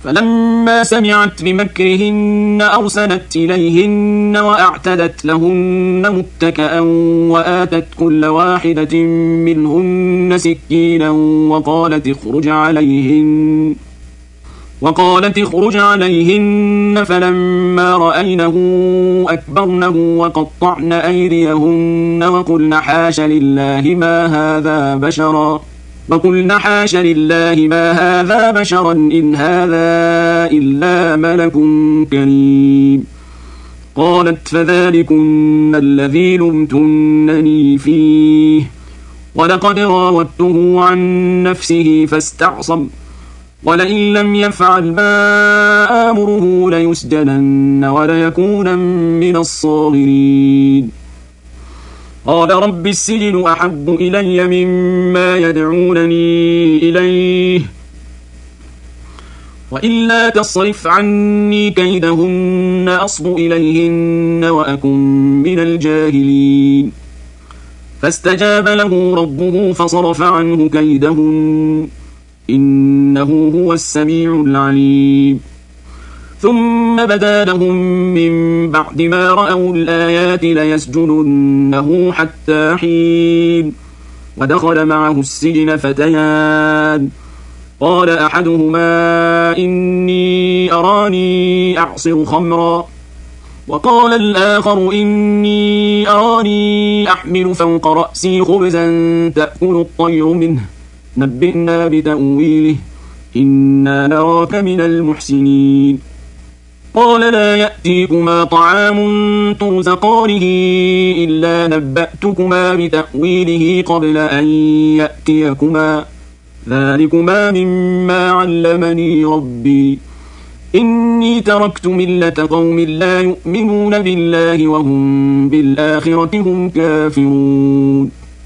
فلما سمعت بمكرهن أرسلت إليهن وأعتدت لهن متكئا وآتت كل واحدة منهن سكينا وقالت اخرج عليهن فلما رأينه أكبرنه وقطعن أيديهن وقلن حاش لله ما هذا بشرا إن هذا إلا ملك كريم. قالت فذلكن الذي لمتنني فيه ولقد راودته عن نفسه فاستعصم ولئن لم يفعل ما آمره ليسجنن وليكون من الصاغرين. قال رب السجن أحب إلي مما يدعونني إليه وإلا تصرف عني كيدهن أصب إليهن وأكن من الجاهلين. فاستجاب له ربه فصرف عنه كيدهن إنه هو السميع العليم. ثم بدا لهم من بعد ما رأوا الآيات ليسجننه حتى حين. ودخل معه السجن فتيان قال أحدهما إني أراني أعصر خمرا وقال الآخر إني أراني أحمل فوق رأسي خبزا تأكل الطير منه نبئنا بتأويله إنا نراك من المحسنين. قال لا يأتيكما طعام ترزقانه إلا نبأتكما بتأويله قبل أن يأتيكما ذلكما مما علمني ربي إني تركت ملة قوم لا يؤمنون بالله وهم بالآخرة هم كافرون.